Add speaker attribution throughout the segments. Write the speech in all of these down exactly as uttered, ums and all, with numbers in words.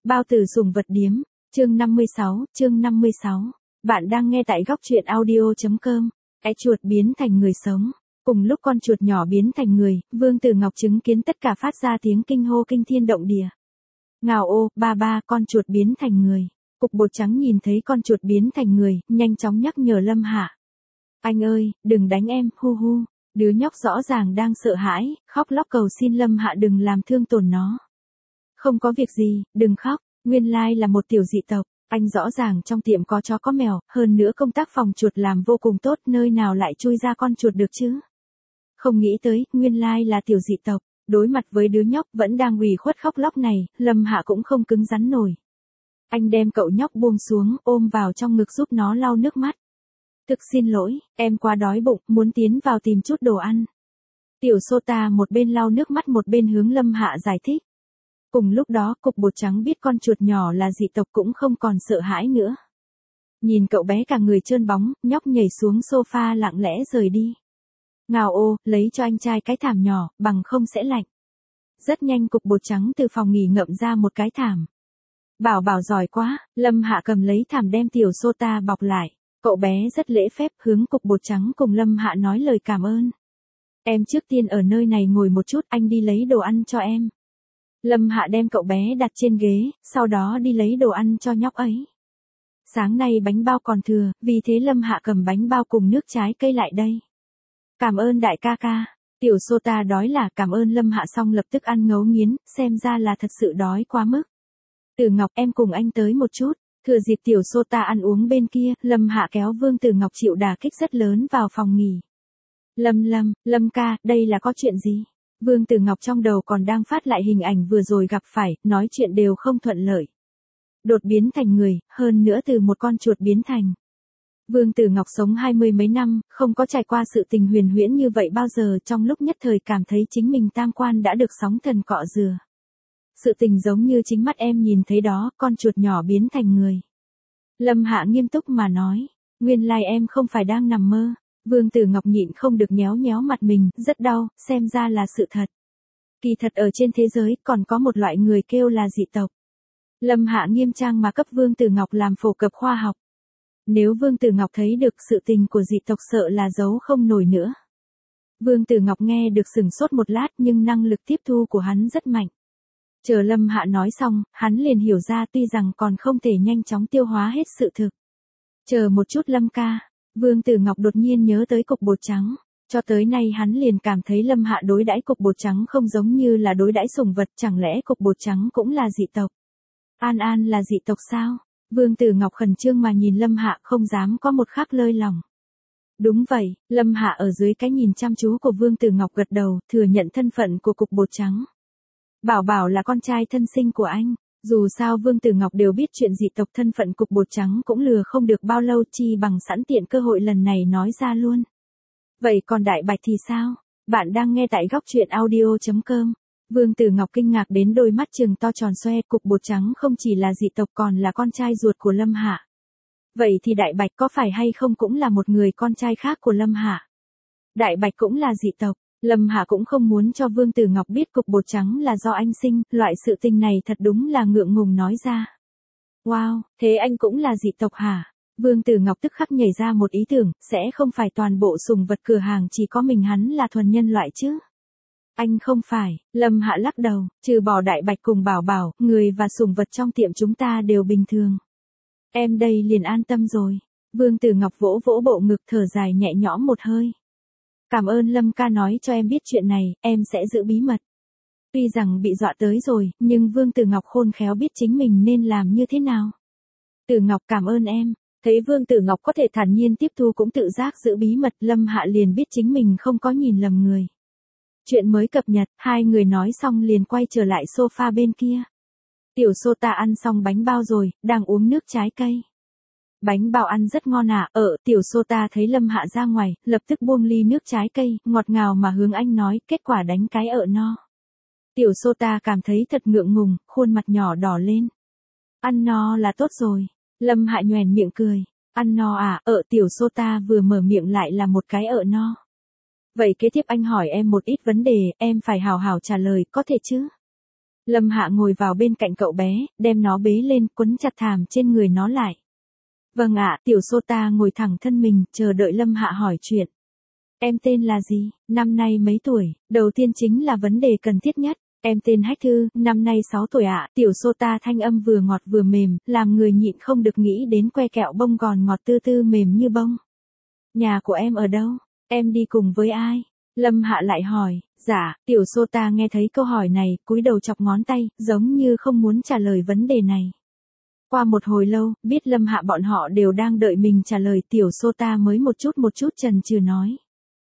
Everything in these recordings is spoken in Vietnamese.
Speaker 1: Bao tử sùng vật điếm, chương năm mươi sáu, chương năm mươi sáu. Bạn đang nghe tại góc truyện audio chấm com. Cái chuột biến thành người sống. Cùng lúc con chuột nhỏ biến thành người, Vương Tử Ngọc chứng kiến tất cả phát ra tiếng kinh hô kinh thiên động địa. Ngào ô, ba ba, con chuột biến thành người. Cục bột trắng nhìn thấy con chuột biến thành người, nhanh chóng nhắc nhở Lâm Hạ. Anh ơi, đừng đánh em, hu hu. Đứa nhóc rõ ràng đang sợ hãi, khóc lóc cầu xin Lâm Hạ đừng làm thương tổn nó. Không có việc gì, đừng khóc, nguyên lai là một tiểu dị tộc, anh rõ ràng trong tiệm có chó có mèo, hơn nữa công tác phòng chuột làm vô cùng tốt, nơi nào lại chui ra con chuột được chứ? Không nghĩ tới, nguyên lai là tiểu dị tộc, đối mặt với đứa nhóc vẫn đang ủy khuất khóc lóc này, Lâm Hạ cũng không cứng rắn nổi. Anh đem cậu nhóc buông xuống, ôm vào trong ngực giúp nó lau nước mắt. Thực xin lỗi, em quá đói bụng, muốn tiến vào tìm chút đồ ăn. Tiểu Sota một bên lau nước mắt một bên hướng Lâm Hạ giải thích. Cùng lúc đó, cục bột trắng biết con chuột nhỏ là dị tộc cũng không còn sợ hãi nữa. Nhìn cậu bé cả người trơn bóng, nhóc nhảy xuống sofa lặng lẽ rời đi. Ngào ô, lấy cho anh trai cái thảm nhỏ, bằng không sẽ lạnh. Rất nhanh cục bột trắng từ phòng nghỉ ngậm ra một cái thảm. Bảo bảo giỏi quá, Lâm Hạ cầm lấy thảm đem tiểu Sota bọc lại. Cậu bé rất lễ phép hướng cục bột trắng cùng Lâm Hạ nói lời cảm ơn. Em trước tiên ở nơi này ngồi một chút, anh đi lấy đồ ăn cho em. Lâm Hạ đem cậu bé đặt trên ghế, sau đó đi lấy đồ ăn cho nhóc ấy. Sáng nay bánh bao còn thừa, vì thế Lâm Hạ cầm bánh bao cùng nước trái cây lại đây. Cảm ơn đại ca ca. Tiểu Sota đói là cảm ơn Lâm Hạ xong lập tức ăn ngấu nghiến, xem ra là thật sự đói quá mức. Tử Ngọc em cùng anh tới một chút. Thừa dịp tiểu Sota ăn uống bên kia, Lâm Hạ kéo Vương Tử Ngọc chịu đả kích rất lớn vào phòng nghỉ. Lâm Lâm, Lâm ca, đây là có chuyện gì? Vương Tử Ngọc trong đầu còn đang phát lại hình ảnh vừa rồi gặp phải, nói chuyện đều không thuận lợi. Đột biến thành người, hơn nữa từ một con chuột biến thành. Vương Tử Ngọc sống hai mươi mấy năm, không có trải qua sự tình huyền huyễn như vậy bao giờ, trong lúc nhất thời cảm thấy chính mình tam quan đã được sóng thần cọ rửa. Sự tình giống như chính mắt em nhìn thấy đó, con chuột nhỏ biến thành người. Lâm Hạ nghiêm túc mà nói, nguyên lai em không phải đang nằm mơ. Vương Tử Ngọc nhịn không được nhéo nhéo mặt mình, rất đau, xem ra là sự thật. Kỳ thật ở trên thế giới còn có một loại người kêu là dị tộc. Lâm Hạ nghiêm trang mà cấp Vương Tử Ngọc làm phổ cập khoa học. Nếu Vương Tử Ngọc thấy được sự tình của dị tộc sợ là giấu không nổi nữa. Vương Tử Ngọc nghe được sừng sốt một lát nhưng năng lực tiếp thu của hắn rất mạnh. Chờ Lâm Hạ nói xong, hắn liền hiểu ra tuy rằng còn không thể nhanh chóng tiêu hóa hết sự thực. Chờ một chút Lâm ca. Vương Tử Ngọc đột nhiên nhớ tới cục bột trắng. Cho tới nay hắn liền cảm thấy Lâm Hạ đối đãi cục bột trắng không giống như là đối đãi sủng vật, chẳng lẽ cục bột trắng cũng là dị tộc? An An là dị tộc sao? Vương Tử Ngọc khẩn trương mà nhìn Lâm Hạ không dám có một khắc lơi lòng. Đúng vậy, Lâm Hạ ở dưới cái nhìn chăm chú của Vương Tử Ngọc gật đầu, thừa nhận thân phận của cục bột trắng. Bảo Bảo là con trai thân sinh của anh. Dù sao Vương Tử Ngọc đều biết chuyện dị tộc, thân phận cục bột trắng cũng lừa không được bao lâu, chi bằng sẵn tiện cơ hội lần này nói ra luôn. Vậy còn Đại Bạch thì sao? Bạn đang nghe tại góc truyện audio chấm com. Vương Tử Ngọc kinh ngạc đến đôi mắt trừng to tròn xoe, cục bột trắng không chỉ là dị tộc còn là con trai ruột của Lâm Hạ. Vậy thì Đại Bạch có phải hay không cũng là một người con trai khác của Lâm Hạ? Đại Bạch cũng là dị tộc. Lâm Hạ cũng không muốn cho Vương Tử Ngọc biết cục bột trắng là do anh sinh, loại sự tình này thật đúng là ngượng ngùng nói ra. Wow, thế anh cũng là dị tộc hả? Vương Tử Ngọc tức khắc nhảy ra một ý tưởng, sẽ không phải toàn bộ sùng vật cửa hàng chỉ có mình hắn là thuần nhân loại chứ? Anh không phải, Lâm Hạ lắc đầu, trừ bỏ Đại Bạch cùng Bảo Bảo, người và sùng vật trong tiệm chúng ta đều bình thường. Em đây liền an tâm rồi. Vương Tử Ngọc vỗ vỗ bộ ngực thở dài nhẹ nhõm một hơi. Cảm ơn Lâm ca nói cho em biết chuyện này, em sẽ giữ bí mật. Tuy rằng bị dọa tới rồi, nhưng Vương Tử Ngọc khôn khéo biết chính mình nên làm như thế nào. Tử Ngọc cảm ơn em. Thấy Vương Tử Ngọc có thể thản nhiên tiếp thu cũng tự giác giữ bí mật, Lâm Hạ liền biết chính mình không có nhìn lầm người. Chuyện mới cập nhật, hai người nói xong liền quay trở lại sofa bên kia. Tiểu Sota ăn xong bánh bao rồi, đang uống nước trái cây. Bánh bao ăn rất ngon à, ở, tiểu Sota thấy Lâm Hạ ra ngoài, lập tức buông ly nước trái cây, ngọt ngào mà hướng anh nói, kết quả đánh cái ợ no. Tiểu Sota cảm thấy thật ngượng ngùng, khuôn mặt nhỏ đỏ lên. Ăn no là tốt rồi. Lâm Hạ nhoẻn miệng cười. Ăn no à, ở, tiểu Sota vừa mở miệng lại là một cái ợ no. Vậy kế tiếp anh hỏi em một ít vấn đề, em phải hào hào trả lời, có thể chứ? Lâm Hạ ngồi vào bên cạnh cậu bé, đem nó bế lên, quấn chặt thảm trên người nó lại. Vâng ạ, tiểu Sota ngồi thẳng thân mình, chờ đợi Lâm Hạ hỏi chuyện. Em tên là gì, năm nay mấy tuổi, đầu tiên chính là vấn đề cần thiết nhất. Em tên Hách Thư, năm nay sáu tuổi ạ, tiểu Sota thanh âm vừa ngọt vừa mềm, làm người nhịn không được nghĩ đến que kẹo bông gòn ngọt tư tư mềm như bông. Nhà của em ở đâu? Em đi cùng với ai? Lâm Hạ lại hỏi. Dạ, tiểu Sota nghe thấy câu hỏi này, cúi đầu chọc ngón tay, giống như không muốn trả lời vấn đề này. Qua một hồi lâu, biết Lâm Hạ bọn họ đều đang đợi mình trả lời, tiểu Sota mới một chút một chút chần chừ nói.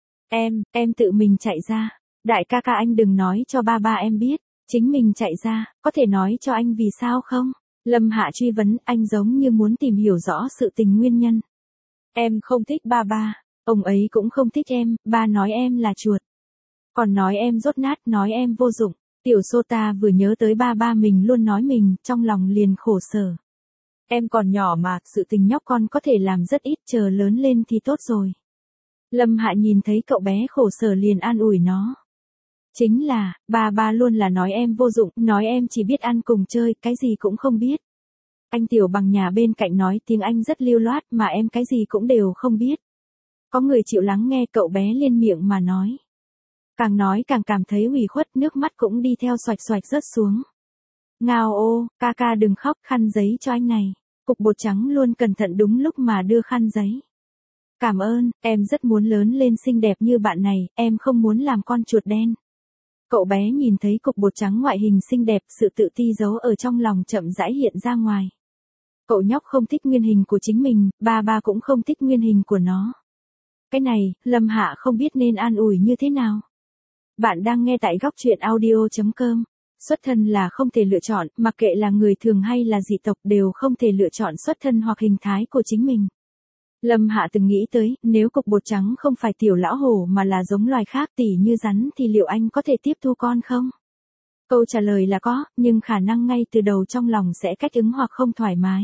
Speaker 1: Em, em tự mình chạy ra. Đại ca ca anh đừng nói cho ba ba em biết, chính mình chạy ra, có thể nói cho anh vì sao không? Lâm Hạ truy vấn, anh giống như muốn tìm hiểu rõ sự tình nguyên nhân. Em không thích ba ba, ông ấy cũng không thích em, ba nói em là chuột. Còn nói em dốt nát, nói em vô dụng. Tiểu Sota vừa nhớ tới ba ba mình luôn nói mình, trong lòng liền khổ sở. Em còn nhỏ mà, sự tình nhóc con có thể làm rất ít, chờ lớn lên thì tốt rồi. Lâm Hạ nhìn thấy cậu bé khổ sở liền an ủi nó. Chính là, ba ba luôn là nói em vô dụng, nói em chỉ biết ăn cùng chơi, cái gì cũng không biết. Anh Tiểu Bằng nhà bên cạnh nói tiếng Anh rất lưu loát mà em cái gì cũng đều không biết. Có người chịu lắng nghe, cậu bé liên miệng mà nói. Càng nói càng cảm thấy ủy khuất, nước mắt cũng đi theo xoạch xoạch rớt xuống. Ngao ô, ca ca đừng khóc, khăn giấy cho anh này. Cục bột trắng luôn cẩn thận đúng lúc mà đưa khăn giấy. Cảm ơn, em rất muốn lớn lên xinh đẹp như bạn này, em không muốn làm con chuột đen. Cậu bé nhìn thấy cục bột trắng ngoại hình xinh đẹp, sự tự ti giấu ở trong lòng chậm rãi hiện ra ngoài. Cậu nhóc không thích nguyên hình của chính mình, ba ba cũng không thích nguyên hình của nó. Cái này, Lâm Hạ không biết nên an ủi như thế nào. Bạn đang nghe tại góc truyện audio chấm com. Xuất thân là không thể lựa chọn, mặc kệ là người thường hay là dị tộc đều không thể lựa chọn xuất thân hoặc hình thái của chính mình. Lâm Hạ từng nghĩ tới, nếu cục bột trắng không phải tiểu lão hổ mà là giống loài khác tỉ như rắn thì liệu anh có thể tiếp thu con không? Câu trả lời là có, nhưng khả năng ngay từ đầu trong lòng sẽ cách ứng hoặc không thoải mái.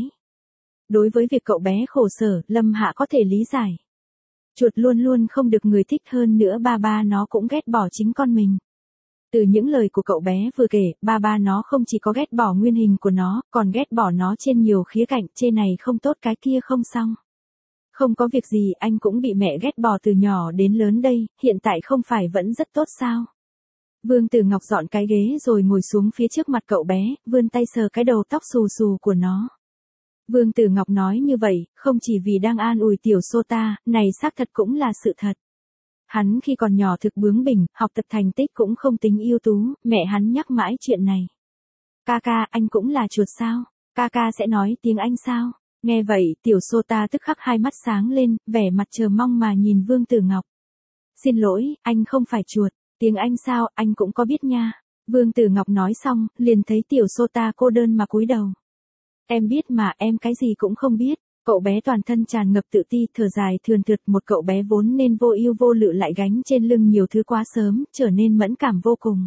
Speaker 1: Đối với việc cậu bé khổ sở, Lâm Hạ có thể lý giải. Chuột luôn luôn không được người thích, hơn nữa ba ba nó cũng ghét bỏ chính con mình. Từ những lời của cậu bé vừa kể, ba ba nó không chỉ có ghét bỏ nguyên hình của nó, còn ghét bỏ nó trên nhiều khía cạnh, trên này không tốt cái kia không xong. Không có việc gì, anh cũng bị mẹ ghét bỏ từ nhỏ đến lớn đây, hiện tại không phải vẫn rất tốt sao? Vương Tử Ngọc dọn cái ghế rồi ngồi xuống phía trước mặt cậu bé, vươn tay sờ cái đầu tóc xù xù của nó. Vương Tử Ngọc nói như vậy, không chỉ vì đang an ủi tiểu Sota, này xác thật cũng là sự thật. Hắn khi còn nhỏ thực bướng bỉnh, học tập thành tích cũng không tính ưu tú, mẹ hắn nhắc mãi chuyện này. Ca ca, anh cũng là chuột sao? Ca ca sẽ nói tiếng Anh sao? Nghe vậy, tiểu Sota tức khắc hai mắt sáng lên, vẻ mặt chờ mong mà nhìn Vương Tử Ngọc. Xin lỗi, anh không phải chuột, tiếng Anh sao, anh cũng có biết nha. Vương Tử Ngọc nói xong, liền thấy tiểu Sota cô đơn mà cúi đầu. Em biết mà, em cái gì cũng không biết. Cậu bé toàn thân tràn ngập tự ti, thở dài thườn thượt, một cậu bé vốn nên vô ưu vô lự lại gánh trên lưng nhiều thứ quá sớm, trở nên mẫn cảm vô cùng.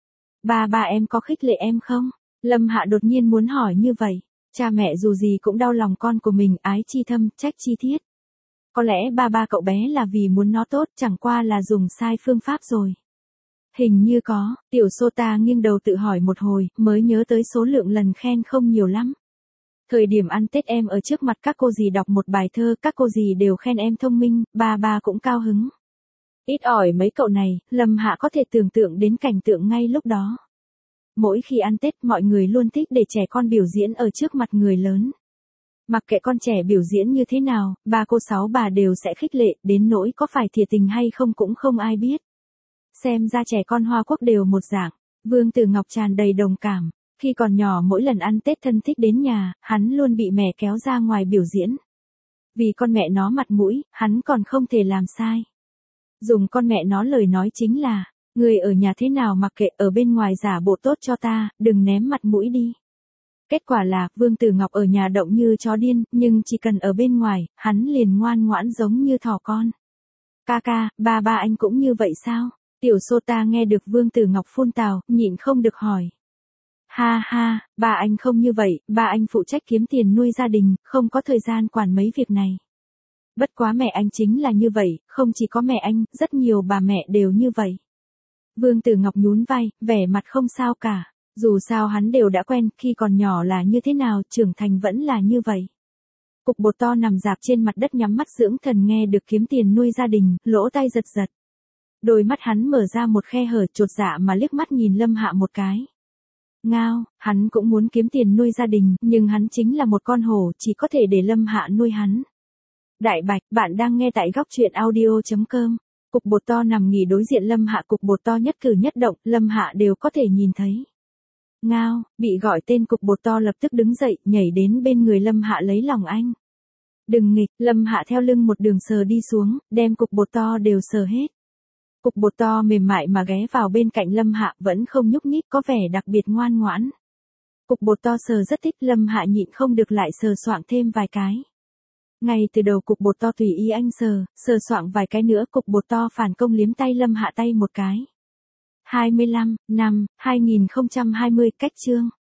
Speaker 1: Ba ba em có khích lệ em không? Lâm Hạ đột nhiên muốn hỏi như vậy. Cha mẹ dù gì cũng đau lòng con của mình, ái chi thâm, trách chi thiết. Có lẽ ba ba cậu bé là vì muốn nó tốt, chẳng qua là dùng sai phương pháp rồi. Hình như có, tiểu Sota nghiêng đầu tự hỏi một hồi, mới nhớ tới số lượng lần khen không nhiều lắm. Thời điểm ăn Tết em ở trước mặt các cô dì đọc một bài thơ, các cô dì đều khen em thông minh, ba ba cũng cao hứng. Ít ỏi mấy cậu này, Lâm Hạ có thể tưởng tượng đến cảnh tượng ngay lúc đó. Mỗi khi ăn Tết mọi người luôn thích để trẻ con biểu diễn ở trước mặt người lớn. Mặc kệ con trẻ biểu diễn như thế nào, ba cô sáu bà đều sẽ khích lệ, đến nỗi có phải thiệt tình hay không cũng không ai biết. Xem ra trẻ con Hoa Quốc đều một dạng. Vương Tử Ngọc tràn đầy đồng cảm. Khi còn nhỏ mỗi lần ăn Tết thân thích đến nhà, hắn luôn bị mẹ kéo ra ngoài biểu diễn. Vì con mẹ nó mặt mũi, hắn còn không thể làm sai. Dùng con mẹ nó lời nói chính là, người ở nhà thế nào mặc kệ, ở bên ngoài giả bộ tốt cho ta, đừng ném mặt mũi đi. Kết quả là, Vương Tử Ngọc ở nhà động như chó điên, nhưng chỉ cần ở bên ngoài, hắn liền ngoan ngoãn giống như thỏ con. Ca ca, ba ba anh cũng như vậy sao? Tiểu Sota nghe được Vương Tử Ngọc phun tào, nhịn không được hỏi. Ha ha, ba anh không như vậy, ba anh phụ trách kiếm tiền nuôi gia đình, không có thời gian quản mấy việc này. Bất quá mẹ anh chính là như vậy, không chỉ có mẹ anh, rất nhiều bà mẹ đều như vậy. Vương Tử Ngọc nhún vai, vẻ mặt không sao cả. Dù sao hắn đều đã quen, khi còn nhỏ là như thế nào, trưởng thành vẫn là như vậy. Cục bột to nằm rạp trên mặt đất nhắm mắt dưỡng thần nghe được kiếm tiền nuôi gia đình, lỗ tai giật giật. Đôi mắt hắn mở ra một khe hở chột dạ mà liếc mắt nhìn Lâm Hạ một cái. Ngao, hắn cũng muốn kiếm tiền nuôi gia đình, nhưng hắn chính là một con hổ, chỉ có thể để Lâm Hạ nuôi hắn. Đại Bạch, bạn đang nghe tại góc truyện audio chấm com. Cục bột to nằm nghỉ đối diện Lâm Hạ, cục bột to nhất cử nhất động, Lâm Hạ đều có thể nhìn thấy. Ngao, bị gọi tên cục bột to lập tức đứng dậy, nhảy đến bên người Lâm Hạ lấy lòng anh. Đừng nghịch, Lâm Hạ theo lưng một đường sờ đi xuống, đem cục bột to đều sờ hết. Cục bột to mềm mại mà ghé vào bên cạnh Lâm Hạ vẫn không nhúc nhích, có vẻ đặc biệt ngoan ngoãn. Cục bột to sờ rất thích, Lâm Hạ nhịn không được lại sờ soạng thêm vài cái. Ngay từ đầu cục bột to tùy ý anh sờ, sờ soạng vài cái nữa cục bột to phản công liếm tay Lâm Hạ tay một cái. hai mươi lăm, năm, hai nghìn không trăm hai mươi, cách chương.